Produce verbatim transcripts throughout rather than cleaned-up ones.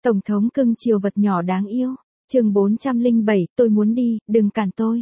Tổng thống cưng chiều vật nhỏ đáng yêu. Chương bốn trăm lẻ bảy, tôi muốn đi, đừng cản tôi.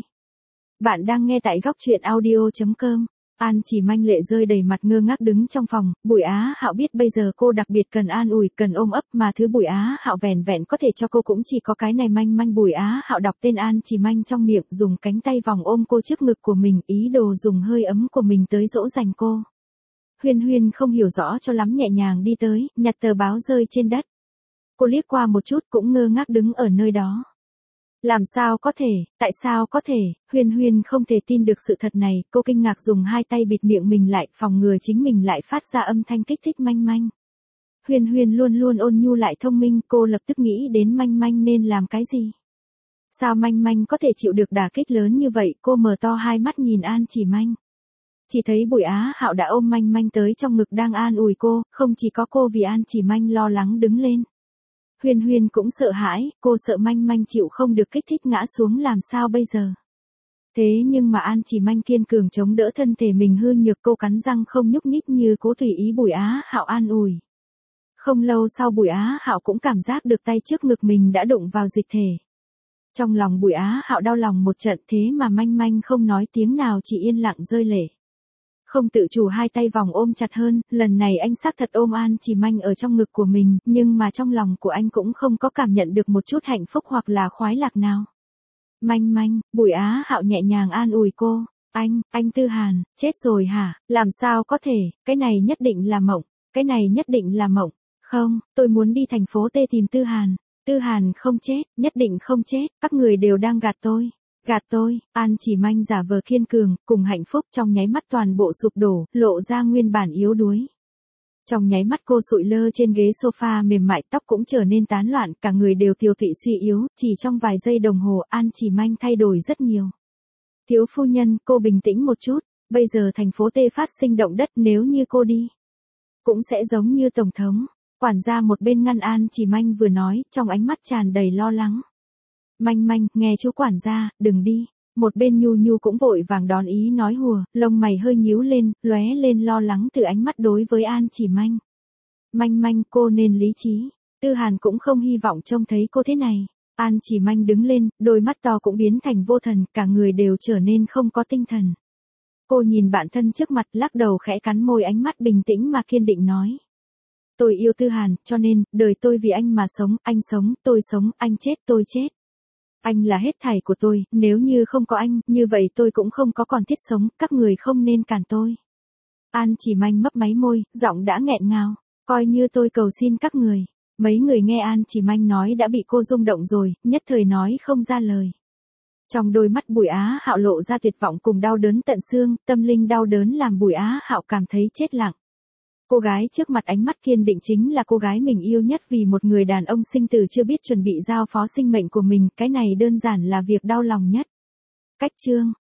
Bạn đang nghe tại góc truyện audio chấm com. An Chỉ Manh lệ rơi đầy mặt ngơ ngác đứng trong phòng, Bùi Á Hạo biết bây giờ cô đặc biệt cần an ủi, cần ôm ấp mà thứ Bùi Á Hạo vẻn vẹn có thể cho cô cũng chỉ có cái này. Manh Manh. Bùi Á Hạo đọc tên An Chỉ Manh trong miệng, dùng cánh tay vòng ôm cô trước ngực của mình, ý đồ dùng hơi ấm của mình tới dỗ dành cô. Huyên Huyên không hiểu rõ cho lắm nhẹ nhàng đi tới, nhặt tờ báo rơi trên đất. Cô liếc qua một chút cũng ngơ ngác đứng ở nơi đó. Làm sao có thể, tại sao có thể, Huyên Huyên không thể tin được sự thật này, cô kinh ngạc dùng hai tay bịt miệng mình lại, phòng ngừa chính mình lại phát ra âm thanh kích thích Manh Manh. Huyên Huyên luôn luôn ôn nhu lại thông minh, cô lập tức nghĩ đến Manh Manh nên làm cái gì. Sao Manh Manh có thể chịu được đả kích lớn như vậy, cô mở to hai mắt nhìn An Chỉ Manh. Chỉ thấy Bùi Á Hạo đã ôm Manh Manh tới trong ngực đang an ủi cô, không chỉ có cô vì An Chỉ Manh lo lắng đứng lên. Huyên Huyên cũng sợ hãi, cô sợ Manh Manh chịu không được kích thích ngã xuống làm sao bây giờ. Thế nhưng mà An Chỉ Manh kiên cường chống đỡ thân thể mình hư nhược, cô cắn răng không nhúc nhích như cố tùy ý Bùi Á Hạo an ủi. Không lâu sau Bùi Á Hạo cũng cảm giác được tay trước ngực mình đã đụng vào dịch thể. Trong lòng Bùi Á Hạo đau lòng một trận, thế mà Manh Manh không nói tiếng nào, chỉ yên lặng rơi lệ. Không tự chủ hai tay vòng ôm chặt hơn, lần này anh xác thật ôm An Chỉ Manh ở trong ngực của mình, nhưng mà trong lòng của anh cũng không có cảm nhận được một chút hạnh phúc hoặc là khoái lạc nào. Manh Manh, Bùi Á Hạo nhẹ nhàng an ủi cô, anh, anh Tư Hàn, chết rồi hả, làm sao có thể, cái này nhất định là mộng, cái này nhất định là mộng, không, tôi muốn đi thành phố T tìm Tư Hàn, Tư Hàn không chết, nhất định không chết, các người đều đang gạt tôi. Gạt tôi, An Chỉ Manh giả vờ kiên cường, cùng hạnh phúc trong nháy mắt toàn bộ sụp đổ, lộ ra nguyên bản yếu đuối. Trong nháy mắt cô sụi lơ trên ghế sofa mềm mại, tóc cũng trở nên tán loạn, cả người đều tiều tụy suy yếu, chỉ trong vài giây đồng hồ An Chỉ Manh thay đổi rất nhiều. Thiếu phu nhân, cô bình tĩnh một chút, bây giờ thành phố T phát sinh động đất, nếu như cô đi, cũng sẽ giống như Tổng thống. Quản gia một bên ngăn An Chỉ Manh vừa nói, trong ánh mắt tràn đầy lo lắng. Manh Manh, nghe chú quản gia, đừng đi. Một bên Nhu Nhu cũng vội vàng đón ý nói hùa, lông mày hơi nhíu lên, lóe lên lo lắng từ ánh mắt đối với An Chỉ Manh. Manh Manh, cô nên lý trí. Tư Hàn cũng không hy vọng trông thấy cô thế này. An Chỉ Manh đứng lên, đôi mắt to cũng biến thành vô thần, cả người đều trở nên không có tinh thần. Cô nhìn bạn thân trước mặt, lắc đầu khẽ cắn môi, ánh mắt bình tĩnh mà kiên định nói. Tôi yêu Tư Hàn, cho nên, đời tôi vì anh mà sống, anh sống, tôi sống, anh chết, tôi chết. Anh là hết thảy của tôi, nếu như không có anh, như vậy tôi cũng không có còn thiết sống, các người không nên cản tôi. An Chỉ Manh mấp máy môi, giọng đã nghẹn ngào, coi như tôi cầu xin các người. Mấy người nghe An Chỉ Manh nói đã bị cô rung động rồi, nhất thời nói không ra lời. Trong đôi mắt Bùi Á Hạo lộ ra tuyệt vọng cùng đau đớn tận xương, tâm linh đau đớn làm Bùi Á Hạo cảm thấy chết lặng. Cô gái trước mặt ánh mắt kiên định chính là cô gái mình yêu nhất, vì một người đàn ông sinh tử chưa biết chuẩn bị giao phó sinh mệnh của mình, cái này đơn giản là việc đau lòng nhất. Cách chương